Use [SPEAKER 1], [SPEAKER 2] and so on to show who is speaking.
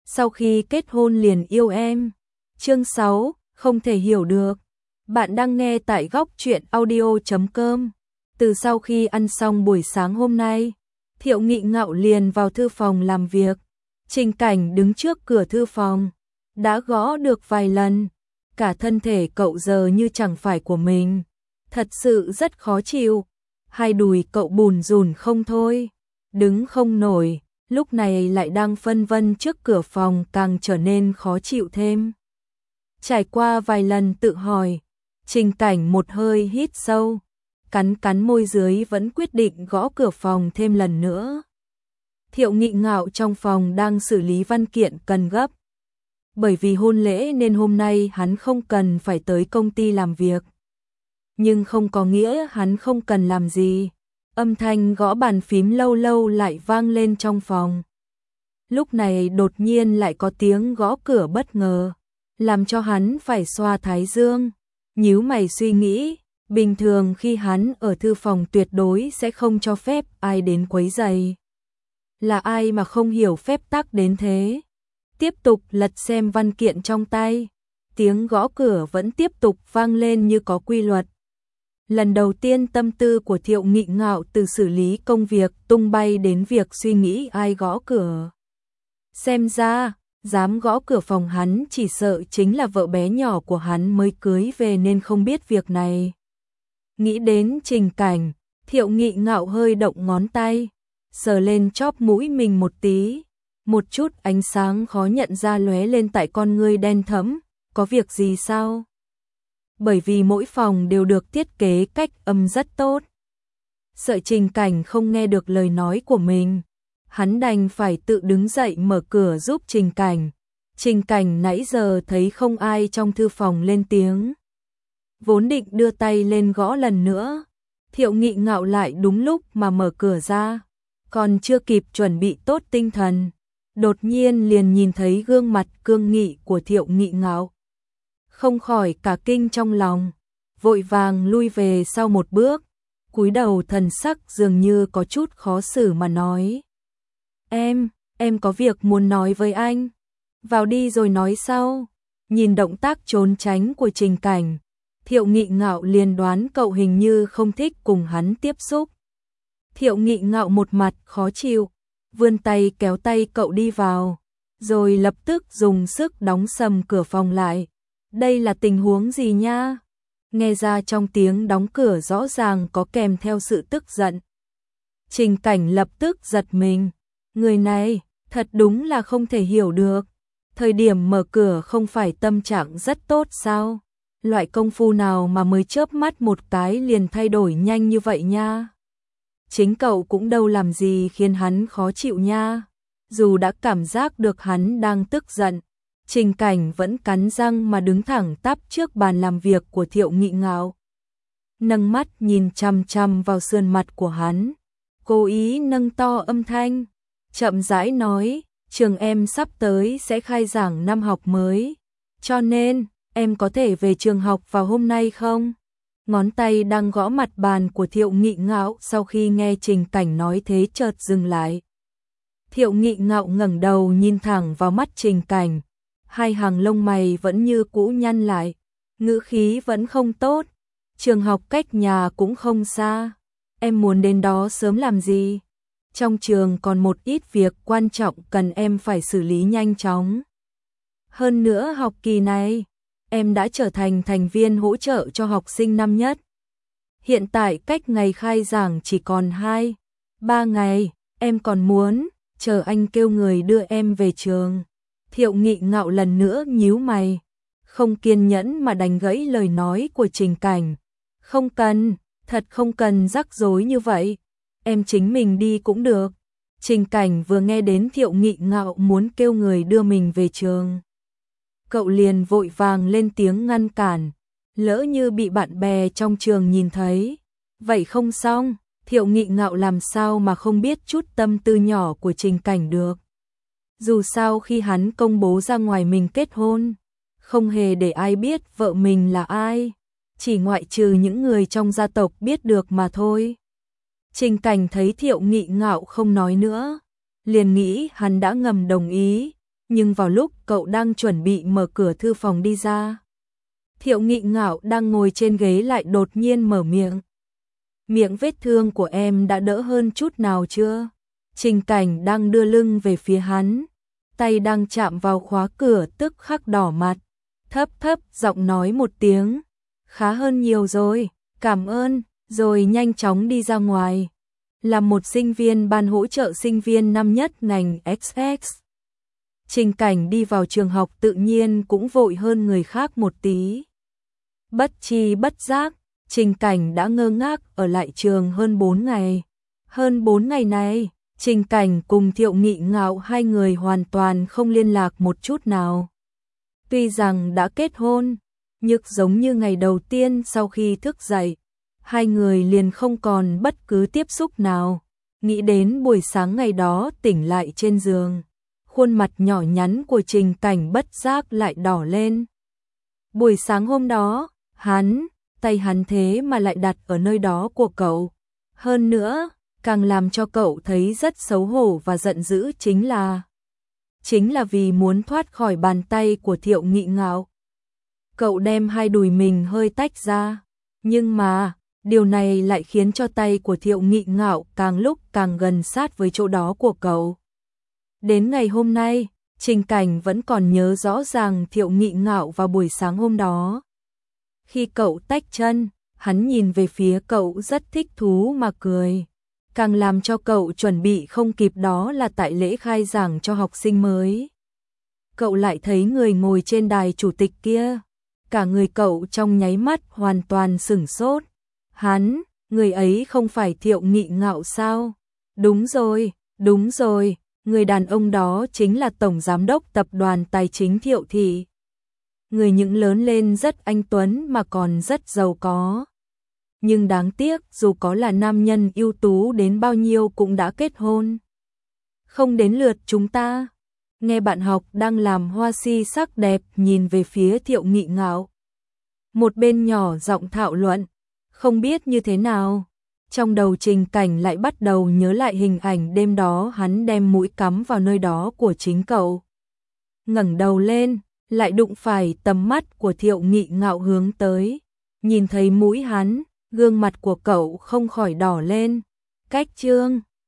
[SPEAKER 1] sau khi kết hôn liền yêu em. Chương 6, không thể hiểu được. Bạn đang nghe tại góc truyện audio.com. Từ sau khi ăn xong buổi sáng hôm nay, Thiệu Nghị Ngạo liền vào thư phòng làm việc. Trình Cảnh đứng trước cửa thư phòng, đã gõ được vài lần. Cả thân thể cậu giờ như chẳng phải của mình, thật sự rất khó chịu. Hai đùi cậu bùn rùn không thôi, đứng không nổi, lúc này lại đang phân vân trước cửa phòng càng trở nên khó chịu thêm. Trải qua vài lần tự hỏi, Trình Cảnh một hơi hít sâu, cắn môi dưới vẫn quyết định gõ cửa phòng thêm lần nữa. Thiệu Nghị Ngạo trong phòng đang xử lý văn kiện cần gấp. Bởi vì hôn lễ nên hôm nay hắn không cần phải tới công ty làm việc. Nhưng không có nghĩa hắn không cần làm gì. Âm thanh gõ bàn phím lâu lâu lại vang lên trong phòng. Lúc này đột nhiên lại có tiếng gõ cửa bất ngờ, làm cho hắn phải xoa thái dương. Nhíu mày suy nghĩ, bình thường khi hắn ở thư phòng tuyệt đối sẽ không cho phép ai đến quấy rầy. Là ai mà không hiểu phép tắc đến thế? Tiếp tục lật xem văn kiện trong tay, tiếng gõ cửa vẫn tiếp tục vang lên như có quy luật. Lần đầu tiên tâm tư của Thiệu Nghị Ngạo từ xử lý công việc tung bay đến việc suy nghĩ ai gõ cửa. Xem ra, dám gõ cửa phòng hắn chỉ sợ chính là vợ bé nhỏ của hắn mới cưới về nên không biết việc này. Nghĩ đến Trình Cảnh, Thiệu Nghị Ngạo hơi động ngón tay, sờ lên chóp mũi mình một tí. Một chút ánh sáng khó nhận ra lóe lên tại con ngươi đen thẫm, có việc gì sao? Bởi vì mỗi phòng đều được thiết kế cách âm rất tốt. Sợ Trình Cảnh không nghe được lời nói của mình, hắn đành phải tự đứng dậy mở cửa giúp Trình Cảnh. Trình Cảnh nãy giờ thấy không ai trong thư phòng lên tiếng, vốn định đưa tay lên gõ lần nữa. Thiệu Nghị Ngạo lại đúng lúc mà mở cửa ra, còn chưa kịp chuẩn bị tốt tinh thần, đột nhiên liền nhìn thấy gương mặt cương nghị của Thiệu Nghị Ngạo. Không khỏi cả kinh trong lòng, vội vàng lui về sau một bước, cúi đầu thần sắc dường như có chút khó xử mà nói. Em có việc muốn nói với anh. Vào đi rồi nói sau. Nhìn động tác trốn tránh của Trình Cảnh, Thiệu Nghị Ngạo liền đoán cậu hình như không thích cùng hắn tiếp xúc. Thiệu Nghị Ngạo một mặt khó chịu, vươn tay kéo tay cậu đi vào, rồi lập tức dùng sức đóng sầm cửa phòng lại. Đây là tình huống gì nha? Nghe ra trong tiếng đóng cửa rõ ràng có kèm theo sự tức giận. Trình Cảnh lập tức giật mình. Người này, thật đúng là không thể hiểu được. Thời điểm mở cửa không phải tâm trạng rất tốt sao? Loại công phu nào mà mới chớp mắt một cái liền thay đổi nhanh như vậy nha? Chính cậu cũng đâu làm gì khiến hắn khó chịu nha. Dù đã cảm giác được hắn đang tức giận, Trình Cảnh vẫn cắn răng mà đứng thẳng tắp trước bàn làm việc của Thiệu Nghị Ngạo. Nâng mắt nhìn chằm chằm vào sườn mặt của hắn, cố ý nâng to âm thanh, chậm rãi nói, trường em sắp tới sẽ khai giảng năm học mới, cho nên em có thể về trường học vào hôm nay không? Ngón tay đang gõ mặt bàn của Thiệu Nghị Ngạo sau khi nghe Trình Cảnh nói thế chợt dừng lại. Thiệu Nghị Ngạo ngẩng đầu nhìn thẳng vào mắt Trình Cảnh, hai hàng lông mày vẫn như cũ nhăn lại, ngữ khí vẫn không tốt. Trường học cách nhà cũng không xa, em muốn đến đó sớm làm gì? Trong trường còn một ít việc quan trọng cần em phải xử lý nhanh chóng. Hơn nữa học kỳ này, em đã trở thành thành viên hỗ trợ cho học sinh năm nhất. Hiện tại cách ngày khai giảng chỉ còn 2-3 ngày, em còn muốn chờ anh kêu người đưa em về trường. Thiệu Nghị Ngạo lần nữa nhíu mày, không kiên nhẫn mà đánh gãy lời nói của Trình Cảnh. Không cần, thật không cần rắc rối như vậy, em chính mình đi cũng được. Trình Cảnh vừa nghe đến Thiệu Nghị Ngạo muốn kêu người đưa mình về trường, cậu liền vội vàng lên tiếng ngăn cản, lỡ như bị bạn bè trong trường nhìn thấy, vậy không xong. Thiệu Nghị Ngạo làm sao mà không biết chút tâm tư nhỏ của Trình Cảnh được. Dù sao khi hắn công bố ra ngoài mình kết hôn, không hề để ai biết vợ mình là ai, chỉ ngoại trừ những người trong gia tộc biết được mà thôi. Trình Cảnh thấy Thiệu Nghị Ngạo không nói nữa, liền nghĩ hắn đã ngầm đồng ý, Nhưng vào lúc cậu đang chuẩn bị mở cửa thư phòng đi ra, Thiệu Nghị Ngạo đang ngồi trên ghế lại đột nhiên mở miệng. Miệng vết thương của em đã đỡ hơn chút nào chưa? Trình Cảnh đang đưa lưng về phía hắn, tay đang chạm vào khóa cửa tức khắc đỏ mặt, thấp thấp giọng nói một tiếng, khá hơn nhiều rồi, cảm ơn, rồi nhanh chóng đi ra ngoài. Là một sinh viên ban hỗ trợ sinh viên năm nhất ngành XX, Trình Cảnh đi vào trường học tự nhiên cũng vội hơn người khác một tí. Bất chi bất giác, Trình Cảnh đã ngơ ngác ở lại trường hơn 4 ngày. Hơn 4 ngày này, Trình Cảnh cùng Thiệu Nghị Ngạo hai người hoàn toàn không liên lạc một chút nào. Tuy rằng đã kết hôn, nhưng giống như ngày đầu tiên sau khi thức dậy, hai người liền không còn bất cứ tiếp xúc nào. Nghĩ đến buổi sáng ngày đó tỉnh lại trên giường, khuôn mặt nhỏ nhắn của Trình Cảnh bất giác lại đỏ lên. Buổi sáng hôm đó, tay hắn thế mà lại đặt ở nơi đó của cậu. Hơn nữa, càng làm cho cậu thấy rất xấu hổ và giận dữ chính là vì muốn thoát khỏi bàn tay của Thiệu Nghị Ngạo. Cậu đem hai đùi mình hơi tách ra, nhưng mà điều này lại khiến cho tay của Thiệu Nghị Ngạo càng lúc càng gần sát với chỗ đó của cậu. Đến ngày hôm nay, Trình Cảnh vẫn còn nhớ rõ ràng Thiệu Nghị Ngạo vào buổi sáng hôm đó. Khi cậu tách chân, hắn nhìn về phía cậu rất thích thú mà cười. Càng làm cho cậu chuẩn bị không kịp đó là tại lễ khai giảng cho học sinh mới. Cậu lại thấy người ngồi trên đài chủ tịch kia. Cả người cậu trong nháy mắt hoàn toàn sửng sốt. Người ấy không phải Thiệu Nghị Ngạo sao? Đúng rồi, người đàn ông đó chính là Tổng Giám đốc Tập đoàn Tài chính Thiệu Thị. Người những lớn lên rất anh tuấn mà còn rất giàu có. Nhưng đáng tiếc dù có là nam nhân ưu tú đến bao nhiêu cũng đã kết hôn. Không đến lượt chúng ta. Nghe bạn học đang làm hoa si sắc đẹp nhìn về phía Thiệu Nghị Ngạo. Một bên nhỏ giọng thảo luận, không biết như thế nào. Trong đầu Trình Cảnh lại bắt đầu nhớ lại hình ảnh đêm đó hắn đem mũi cắm vào nơi đó của chính cậu. Ngẩng đầu lên, lại đụng phải tầm mắt của Thiệu Nghị Ngạo hướng tới. Nhìn thấy mũi hắn, gương mặt của cậu không khỏi đỏ lên. Cách chương